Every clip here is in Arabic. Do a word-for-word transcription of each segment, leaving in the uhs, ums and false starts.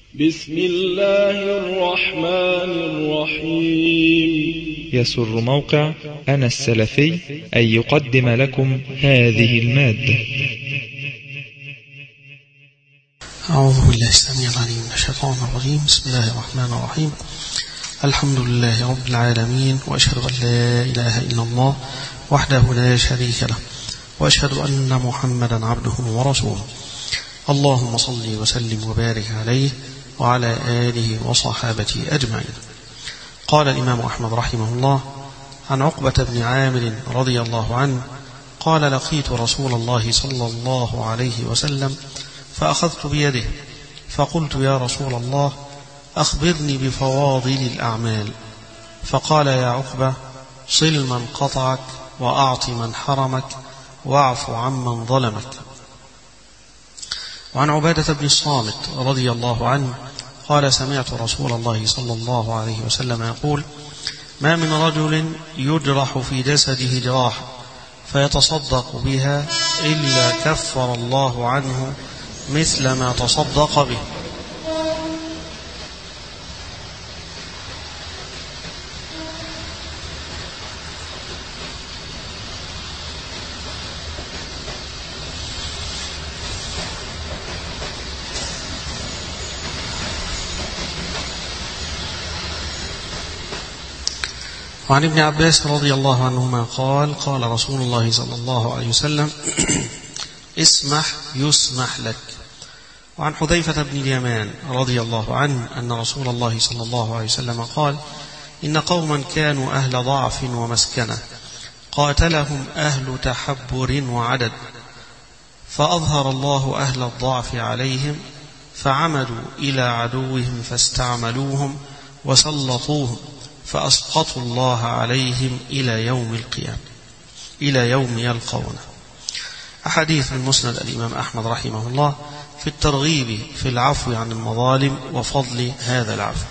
بسم الله الرحمن الرحيم. يسر موقع أنا السلفي أن يقدم لكم هذه المادة. أعوذ بالله السميع العليم من الشيطان الرجيم. بسم الله الرحمن الرحيم. الحمد لله رب العالمين، وأشهد أن لا إله إلا الله وحده لا شريك له، وأشهد أن محمدا عبده ورسوله. اللهم صل وسلم وبارك عليه وعلى آله وصحابته أجمعين. قال الإمام أحمد رحمه الله عن عقبة بن عامر رضي الله عنه قال: لقيت رسول الله صلى الله عليه وسلم فأخذت بيده فقلت: يا رسول الله، أخبرني بفواضل الأعمال. فقال: يا عقبة، صل من قطعك، وأعط من حرمك، واعف عمن ظلمك. وعن عبادة بن الصامت رضي الله عنه قال: سمعت رسول الله صلى الله عليه وسلم يقول: ما من رجل يجرح في جسده جراحة فيتصدق بها إلا كفر الله عنه مثل ما تصدق به. وعن ابن عباس رضي الله عنهما قال: قال رسول الله صلى الله عليه وسلم: اسمح يسمح لك. وعن حذيفة بن اليمان رضي الله عنه أن رسول الله صلى الله عليه وسلم قال: إن قوما كانوا أهل ضعف ومسكنة قاتلهم أهل تحبر وعدد، فأظهر الله أهل الضعف عليهم فعمدوا إلى عدوهم فاستعملوهم وسلطوهم فأسقطوا الله عليهم إلى يوم القيامة، إلى يوم يلقونه. أحاديث من مسند الإمام أحمد رحمه الله في الترغيب في العفو عن المظالم وفضل هذا العفو.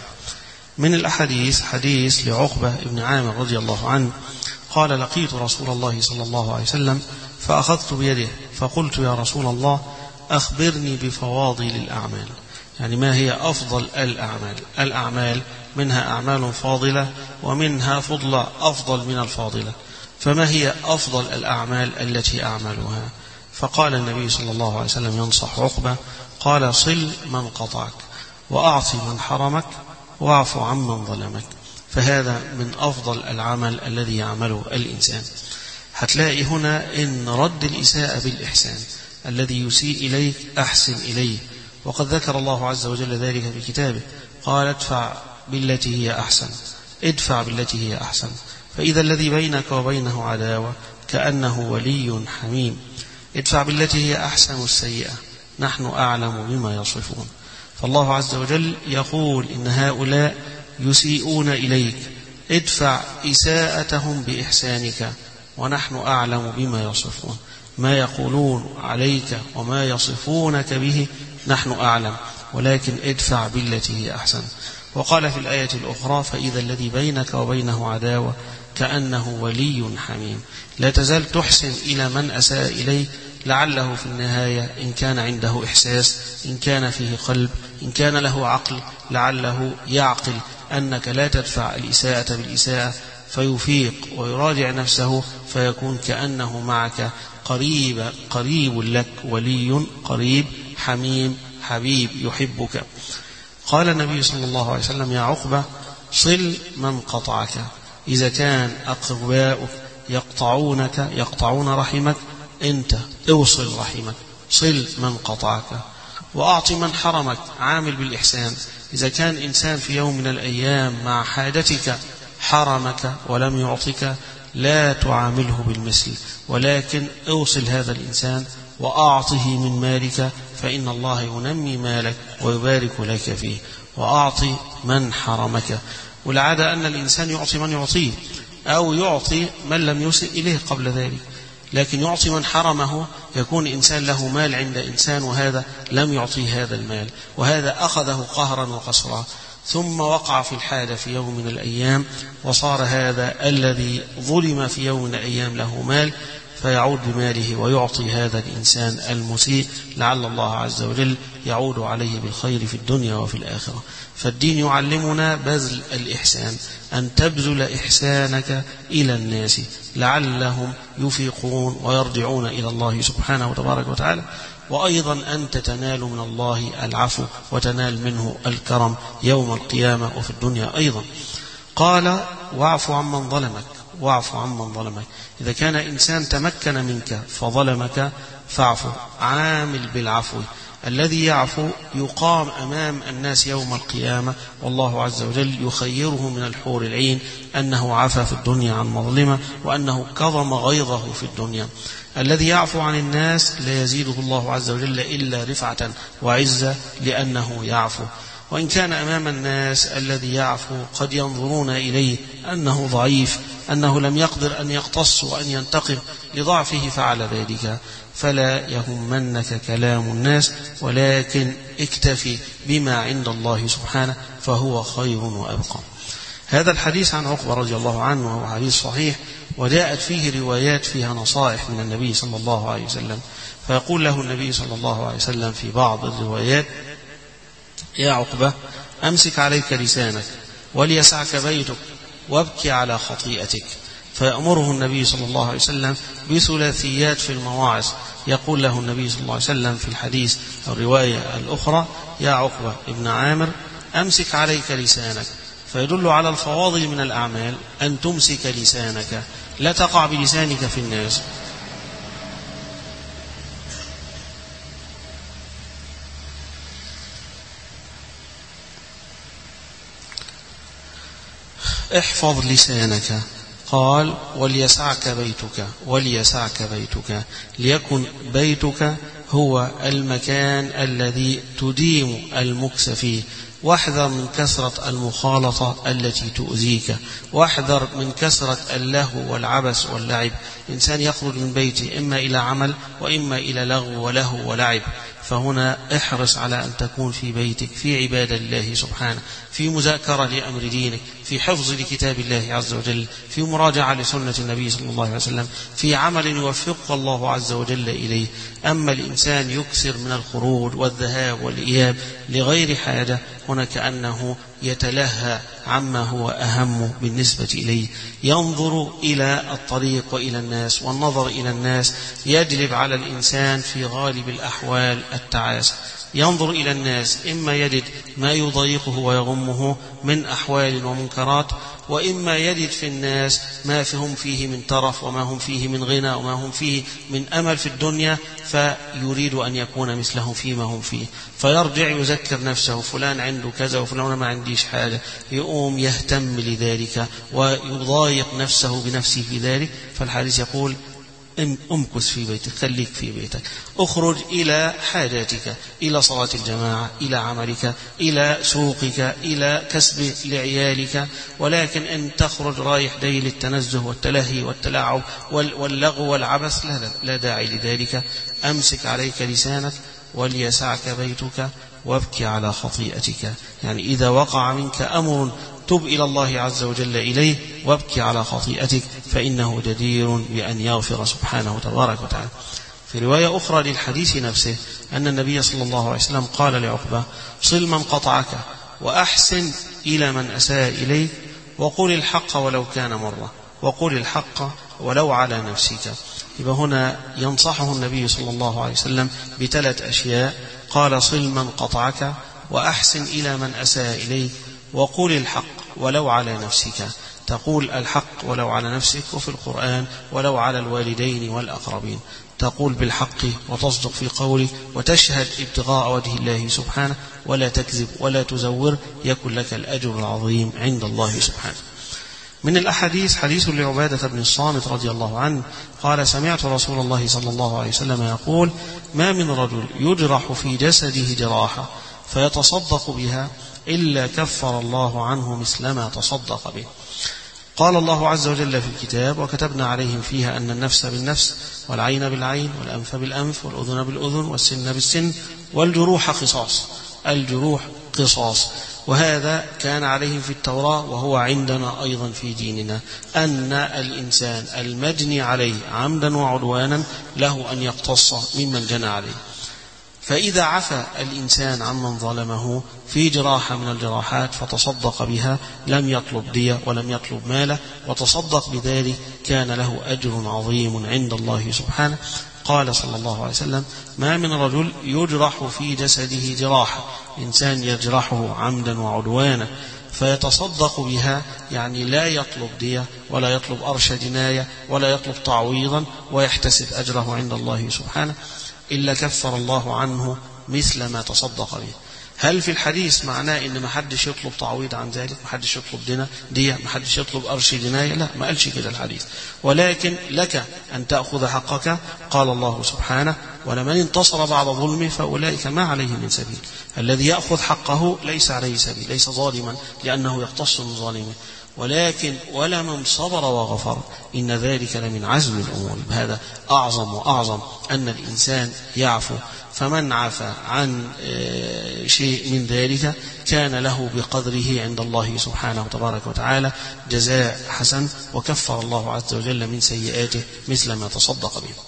من الأحاديث حديث لعقبة بن عامر رضي الله عنه قال: لقيت رسول الله صلى الله عليه وسلم فأخذت بيده فقلت: يا رسول الله، أخبرني بفواضل الأعمال. يعني ما هي أفضل الأعمال؟ الأعمال منها أعمال فاضلة ومنها فضلة أفضل من الفاضلة، فما هي أفضل الأعمال التي أعملها؟ فقال النبي صلى الله عليه وسلم ينصح عقبة، قال: صل من قطعك، وأعط من حرمك، واعف عمن ظلمك. فهذا من أفضل العمل الذي يعمله الإنسان. هتلاقي هنا إن رد الإساءة بالإحسان، الذي يسيء إليك أحسن إليه، وقد ذكر الله عز وجل ذلك في كتابه. قال: ادفع بالتي هي أحسن، ادفع بالتي هي أحسن، فإذا الذي بينك وبينه عداوة كأنه ولي حميم. ادفع بالتي هي أحسن السيئة، نحن أعلم بما يصفون. فالله عز وجل يقول إن هؤلاء يسيئون إليك، ادفع إساءتهم بإحسانك، ونحن أعلم بما يصفون. ما يقولون عليك وما يصفونك به نحن أعلم، ولكن ادفع بالتي هي أحسن. وقال في الآية الأخرى: فإذا الذي بينك وبينه عداوة كأنه ولي حميم. لا تزال تحسن إلى من أساء إليك، لعله في النهاية إن كان عنده إحساس، إن كان فيه قلب، إن كان له عقل، لعله يعقل أنك لا تدفع الإساءة بالإساءة، فيفيق ويراجع نفسه، فيكون كأنه معك قريب قريب لك، ولي قريب حميم حبيب يحبك. قال النبي صلى الله عليه وسلم: يا عقبة، صل من قطعك. إذا كان أقرباؤك يقطعونك يقطعون رحمك، أنت اوصل رحمك، صل من قطعك. وأعط من حرمك، عامل بالإحسان. إذا كان إنسان في يوم من الأيام مع حاجتك حرمك ولم يعطك، لا تعامله بالمثل، ولكن اوصل هذا الإنسان وأعطه من مالك، فإن الله ينمي مالك ويبارك لك فيه. وأعطي من حرمك. والعادة أن الإنسان يعطي من يعطيه، أو يعطي من لم يسئ إليه قبل ذلك، لكن يعطي من حرمه. يكون إنسان له مال عند إنسان وهذا لم يعطيه هذا المال، وهذا أخذه قهرا وقسرا، ثم وقع في الحاجة في يوم من الأيام، وصار هذا الذي ظلم في يوم من الأيام له مال، فيعود بماله ويعطي هذا الإنسان المسيء، لعل الله عز وجل يعود عليه بالخير في الدنيا وفي الآخرة. فالدين يعلمنا بذل الإحسان، أن تبذل إحسانك إلى الناس لعلهم يفيقون ويرجعون إلى الله سبحانه وتبارك وتعالى، وأيضا أن تتنال من الله العفو وتنال منه الكرم يوم القيامة وفي الدنيا أيضا. قال: واعف عمن ظلمك، واعف عمن ظلمك. إذا كان إنسان تمكن منك فظلمك فاعف، عامل بالعفو. الذي يعفو يقام أمام الناس يوم القيامة والله عز وجل يخيره من الحور العين أنه عفى في الدنيا عن مظلمة وأنه كظم غيظه في الدنيا. الذي يعفو عن الناس لا يزيده الله عز وجل إلا رفعة وعزة لأنه يعفو. وإن كان أمام الناس الذي يعفو قد ينظرون إليه أنه ضعيف، أنه لم يقدر أن يقتص وأن ينتقم لضعفه فعل ذلك، فلا يهمنك كلام الناس، ولكن اكتفي بما عند الله سبحانه فهو خير وأبقى. هذا الحديث عن عقبة رضي الله عنه وهو حديث صحيح، وجاءت فيه روايات فيها نصائح من النبي صلى الله عليه وسلم. فيقول له النبي صلى الله عليه وسلم في بعض الروايات: يا عقبة، أمسك عليك لسانك وليسعك بيتك وابكي على خطيئتك. فيأمره النبي صلى الله عليه وسلم بثلاثيات في المواعظ. يقول له النبي صلى الله عليه وسلم في الحديث أو الرواية الأخرى: يا عقبة ابن عامر، أمسك عليك لسانك. فيدل على الفواضل من الأعمال أن تمسك لسانك، لا تقع بلسانك في الناس. احفظ لسانك. قال: وليسعك بيتك، وليسعك بيتك، ليكن بيتك هو المكان الذي تديم المكث فيه. واحذر من كثرة المخالطة التي تؤذيك، واحذر من كثرة اللهو والعبث واللعب. إنسان يخرج من بيته إما إلى عمل وإما إلى لغو ولهو ولعب، فهنا احرص على أن تكون في بيتك في عبادة الله سبحانه، في مذاكرة لأمر دينك، في حفظ لكتاب الله عز وجل، في مراجعة لسنة النبي صلى الله عليه وسلم، في عمل يوفقك الله عز وجل إليه. أما الإنسان يكثر من الخروج والذهاب والإياب لغير حاجة، هنا كأنه يتلهى عما هو أهم بالنسبة إليه. ينظر إلى الطريق وإلى الناس، والنظر إلى الناس يجلب على الإنسان في غالب الأحوال التعاسة. ينظر إلى الناس إما يجد ما يضايقه ويغمه من أحوال ومنكرات، وإما يجد في الناس ما هم فيه من ترف وما هم فيه من غنى وما هم فيه من أمل في الدنيا، فيريد أن يكون مثلهم فيما هم فيه، فيرجع يذكر نفسه: فلان عنده كذا وفلان ما عنديش حاجة، يقوم يهتم لذلك ويضايق نفسه بنفسه في ذلك. فالحديث يقول: امكث في بيتك، خليك في بيتك، اخرج إلى حاجاتك، إلى صلاة الجماعة، إلى عملك، إلى سوقك، إلى كسب لعيالك، ولكن أن تخرج رايح دي للتنزه والتلهي والتلاعب واللغو والعبث لا, لا, لا داعي لذلك. أمسك عليك لسانك وليسعك بيتك وابكي على خطيئتك، يعني إذا وقع منك أمر تب إلى الله عز وجل إليه وابكي على خطيئتك، فإنه جدير بأن يغفر سبحانه تبارك وتعالى. في رواية أخرى للحديث نفسه أن النبي صلى الله عليه وسلم قال لعقبة: صل من قطعك وأحسن إلى من أساء إليك، وقل الحق ولو كان مرة، وقل الحق ولو على نفسك. يبقى هنا ينصحه النبي صلى الله عليه وسلم بثلاث أشياء: قال: صل من قطعك، وأحسن إلى من أساء إليك، وقل الحق ولو على نفسك. تقول الحق ولو على نفسك، وفي القرآن ولو على الوالدين والأقربين. تقول بالحق وتصدق في قولك وتشهد ابتغاء وجه الله سبحانه، ولا تكذب ولا تزور، يكن لك الأجر العظيم عند الله سبحانه. من الأحاديث حديث لعبادة بن الصامت رضي الله عنه قال: سمعت رسول الله صلى الله عليه وسلم يقول: ما من رجل يجرح في جسده جراحة فيتصدق بها إلا كفر الله عنه مثل ما تصدق به. قال الله عز وجل في الكتاب: وكتبنا عليهم فيها أن النفس بالنفس والعين بالعين والأنف بالأنف والأذن بالأذن والسن بالسن والجروح قصاص. الجروح قصاص. وهذا كان عليهم في التوراة وهو عندنا أيضا في ديننا، أن الإنسان المجني عليه عمدا وعدوانا له أن يقتص ممن جنى عليه. فإذا عفى الإنسان عمن ظلمه في جراحة من الجراحات فتصدق بها لم يطلب دية ولم يطلب ماله، وتصدق بذلك كان له أجر عظيم عند الله سبحانه. قال صلى الله عليه وسلم: ما من رجل يجرح في جسده جراحة، إنسان يجرحه عمدا وعدوانا فيتصدق بها، يعني لا يطلب دية ولا يطلب أرش جناية ولا يطلب تعويضا ويحتسب أجره عند الله سبحانه، إلا كفر الله عنه مثل ما تصدق به. هل في الحديث معناه إن ما حدش يطلب تعويض عن ذلك، ما حدش يطلب دية، ما حدش يطلب أرش جناية؟ لا، ما قالش كده الحديث، ولكن لك أن تأخذ حقك. قال الله سبحانه: ولمن انتصر بعد ظلمه فأولئك ما عليه من سبيل. الذي يأخذ حقه ليس عليه سبيل، ليس ظالما لأنه يقتص من ظالمه، ولكن ولمن صبر وغفر إن ذلك لمن عزم الأمور. هذا أعظم وأعظم أن الإنسان يعفو. فمن عفى عن شيء من ذلك كان له بقدره عند الله سبحانه وتبارك وتعالى جزاء حسن، وكفر الله عز وجل من سيئاته مثل ما تصدق به.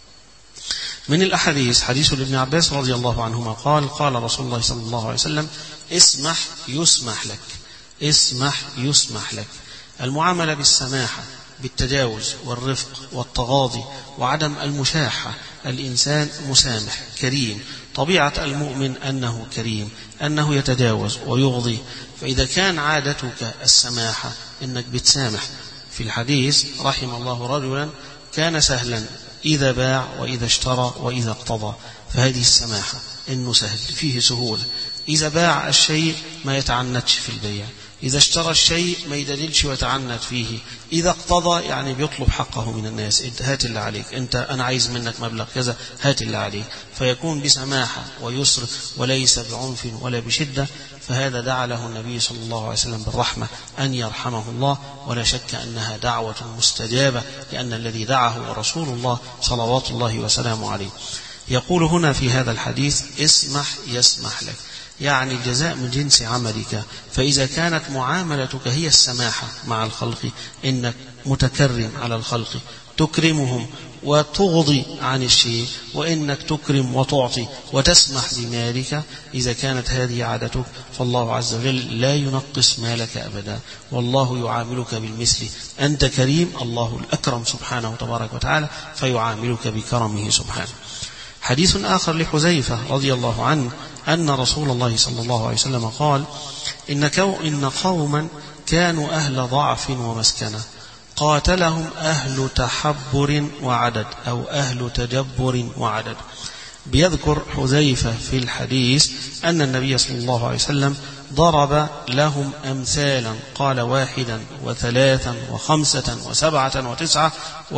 من الأحاديث حديث لابن عباس رضي الله عنهما قال: قال رسول الله صلى الله عليه وسلم: اسمح يسمح لك، اسمح يسمح لك. المعاملة بالسماحة، بالتجاوز والرفق والتغاضي وعدم المشاحة. الإنسان مسامح كريم، طبيعة المؤمن أنه كريم، أنه يتجاوز ويغضي. فإذا كان عادتك السماحة أنك بتسامح. في الحديث: رحم الله رجلا كان سهلا إذا باع وإذا اشترى وإذا اقتضى. فهذه السماحة، إنه سهل، فيه سهولة. إذا باع الشيء ما يتعنتش في البيع، إذا اشترى الشيء ما يدللش ويتعنت فيه، إذا اقتضى يعني بيطلب حقه من الناس، هات اللي عليك، أنت أنا عايز منك مبلغ كذا، هات اللي عليك. فيكون بسماحة ويسر وليس بعنف ولا بشدة. فهذا دعا له النبي صلى الله عليه وسلم بالرحمة أن يرحمه الله، ولا شك أنها دعوة مستجابة، لأن الذي دعاه رسول الله صلوات الله وسلامه عليه. يقول هنا في هذا الحديث: اسمح يسمح لك، يعني الجزاء من جنس عملك. فإذا كانت معاملتك هي السماحة مع الخلق، إنك متكرم على الخلق، تكرمهم وتغضي عن الشيء، وإنك تكرم وتعطي وتسمح بمالك، إذا كانت هذه عادتك فالله عز وجل لا ينقص مالك أبدا، والله يعاملك بالمثل. أنت كريم، الله الأكرم سبحانه تبارك وتعالى فيعاملك بكرمه سبحانه. حديث آخر لحذيفة رضي الله عنه أن رسول الله صلى الله عليه وسلم قال: إن, كو إن قوما كانوا أهل ضعف ومسكنة، قاتلهم أهل تحبر وعدد، أو أهل تجبر وعدد. بيذكر حذيفة في الحديث أن النبي صلى الله عليه وسلم ضرب لهم أمثالا، قال: واحدا وثلاثا وخمسة وسبعة وتسعة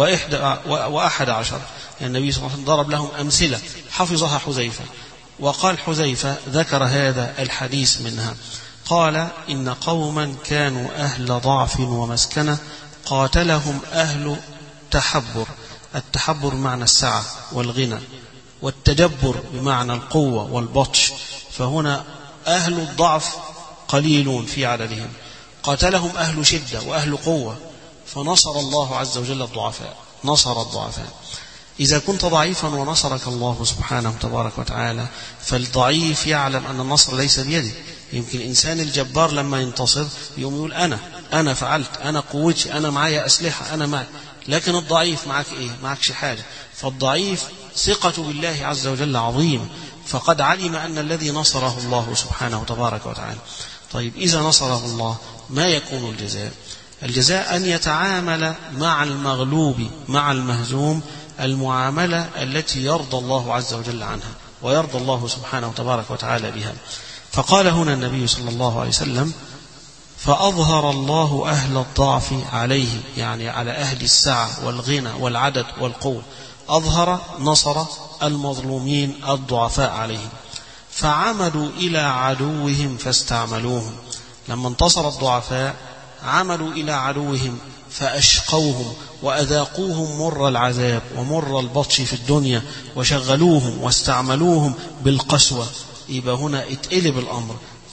وأحد عشر. يعني النبي صلى الله عليه وسلم ضرب لهم أمثلة حفظها حذيفة. وقال حذيفة ذكر هذا الحديث منها، قال: إن قوما كانوا أهل ضعف ومسكنة، قاتلهم أهل تحبر. التحبر بمعنى السعة والغنى، والتجبر بمعنى القوة والبطش. فهنا أهل الضعف قليلون في عددهم، قاتلهم أهل شدة وأهل قوة، فنصر الله عز وجل الضعفاء، نصر الضعفاء. إذا كنت ضعيفا ونصرك الله سبحانه تبارك وتعالى، فالضعيف يعلم أن النصر ليس بيده. يمكن الإنسان الجبار لما ينتصر يوم يقول: أنا أنا فعلت، أنا قوتي، أنا معي أسلحة، أنا معي. لكن الضعيف معك إيه؟ معكش حاجة. فالضعيف ثقة بالله عز وجل عظيم، فقد علم أن الذي نصره الله سبحانه تبارك وتعالى. طيب، إذا نصره الله ما يكون الجزاء؟ الجزاء أن يتعامل مع المغلوب مع المهزوم المعاملة التي يرضى الله عز وجل عنها ويرضى الله سبحانه تبارك وتعالى بها. فقال هنا النبي صلى الله عليه وسلم: فأظهر الله أهل الضعف عليه، يعني على أهل السعة والغنى والعدد والقوة. أظهر نصر المظلومين الضعفاء عليهم، فعمدوا إلى عدوهم فاستعملوهم. لما انتصر الضعفاء عملوا إلى عدوهم فأشقوهم وأذاقوهم مر العذاب ومر البطش في الدنيا، وشغلوهم واستعملوهم بالقسوة. يبقى هنا اتقلب الأمر،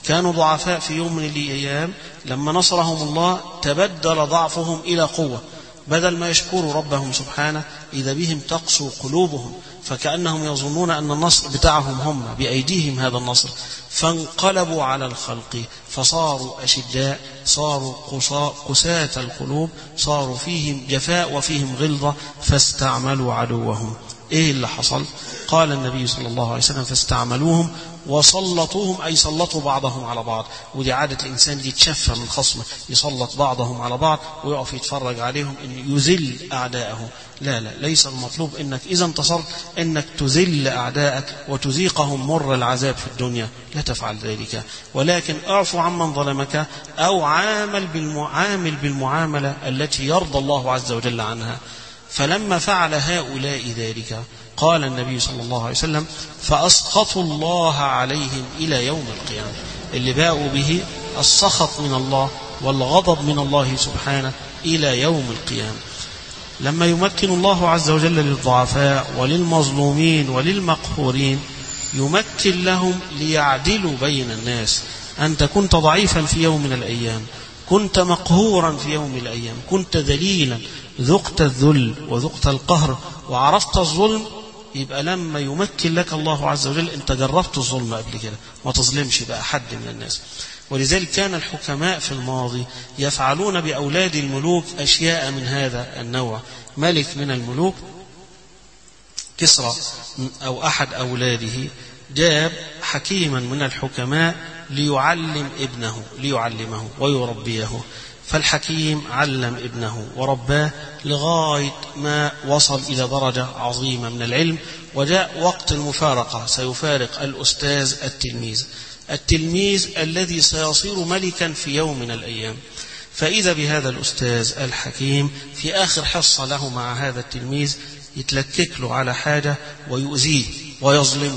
كانوا ضعفاء في يوم من الأيام، لما نصرهم الله تبدل ضعفهم إلى قوة، بدل ما يشكروا ربهم سبحانه إذا بهم تقسو قلوبهم، فكأنهم يظنون أن النصر بتاعهم هم بأيديهم هذا النصر، فانقلبوا على الخلق فصاروا أشداء، صاروا قساة القلوب، صاروا فيهم جفاء وفيهم غلظة، فاستعملوا عدوهم. إيه اللي حصل؟ قال النبي صلى الله عليه وسلم فاستعملوهم وسلطوهم، أي سلطوا بعضهم على بعض. ودي عادة الإنسان اللي يتشفى من خصمه، يسلط بعضهم على بعض ويقف يتفرج عليهم إن يذل أعداءه. لا لا، ليس المطلوب إنك إذا انتصرت إنك تذل أعداءك وتذيقهم مر العذاب في الدنيا، لا تفعل ذلك، ولكن اعفو عمن ظلمك، أو عامل بالمعامل بالمعاملة التي يرضى الله عز وجل عنها. فلما فعل هؤلاء ذلك قال النبي صلى الله عليه وسلم فأسخطوا الله عليهم إلى يوم القيامة. اللي باءوا به السخط من الله والغضب من الله سبحانه إلى يوم القيامة. لما يمكن الله عز وجل للضعفاء وللمظلومين وللمقهورين يمكن لهم ليعدلوا بين الناس. أنت كنت ضعيفا في يوم من الأيام، كنت مقهورا في يوم من الأيام، كنت ذليلا، ذقت الذل وذقت القهر وعرفت الظلم، يبقى لما يمكن لك الله عز وجل انت جربت الظلم قبل كده، ما تظلمش بقى حد من الناس. ولذلك كان الحكماء في الماضي يفعلون بأولاد الملوك أشياء من هذا النوع. ملك من الملوك كسرى أو أحد أولاده جاب حكيما من الحكماء ليعلم ابنه ليعلمه ويربيه، فالحكيم علم ابنه ورباه لغاية ما وصل إلى درجة عظيمة من العلم. وجاء وقت المفارقة، سيفارق الأستاذ التلميذ التلميذ الذي سيصير ملكا في يوم من الأيام. فإذا بهذا الأستاذ الحكيم في آخر حصة له مع هذا التلميذ يتلكك له على حاجة ويؤذيه ويظلمه.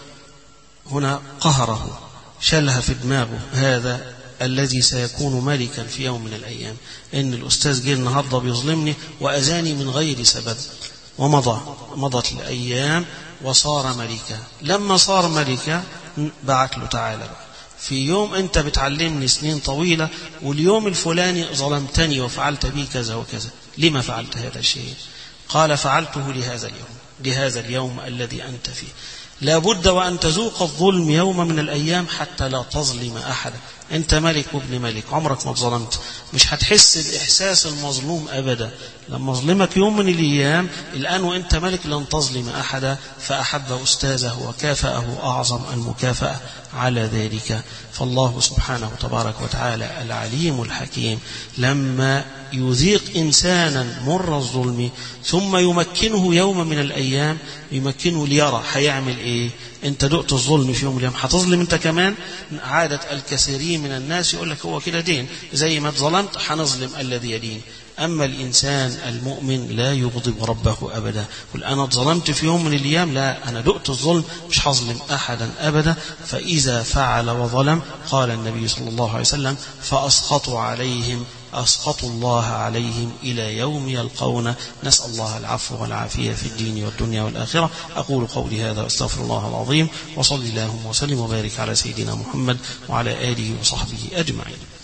هنا قهره، شلها في دماغه هذا الذي سيكون ملكا في يوم من الأيام، إن الأستاذ جه النهاردة بيظلمني وأذاني من غير سبب. ومضى مضت الأيام وصار ملكا. لما صار ملكا بعت له تعالى بقى، في يوم أنت بتعلمني سنين طويلة واليوم الفلاني ظلمتني وفعلت بي كذا وكذا، لما فعلت هذا الشيء؟ قال فعلته لهذا اليوم لهذا اليوم الذي أنت فيه. لا بد وأن تذوق الظلم يوم من الأيام حتى لا تظلم أحدا. أنت ملك وابن ملك، عمرك ما ظلمت، مش هتحس بإحساس المظلوم أبدا. لما ظلمك يوم من الأيام الآن وأنت ملك لن تظلم أحدا. فأحب أستاذه وكافأه أعظم المكافأة على ذلك. فالله سبحانه تبارك وتعالى العليم الحكيم لما يذيق إنسانا مر الظلم ثم يمكنه يوم من الأيام، يمكنه ليرى هيعمل إيه. أنت دقت الظلم في يوم من الأيام، هتظلم أنت كمان. عادة الكثيرين من الناس يقول لك هو كده دين، زي ما ظلمت هنظلم الذي يدين. أما الإنسان المؤمن لا يغضب ربه أبدا. قل أنا ظلمت في يوم من الأيام، لا، أنا دقت الظلم مش هظلم أحدا أبدا. فإذا فعل وظلم قال النبي صلى الله عليه وسلم فأسخطوا عليهم أسخطوا الله عليهم إلى يوم يلقونه. نسأل الله العفو والعافية في الدين والدنيا والآخرة. أقول قولي هذا واستغفر الله العظيم، وصلي اللهم وسلم وبارك على سيدنا محمد وعلى آله وصحبه أجمعين.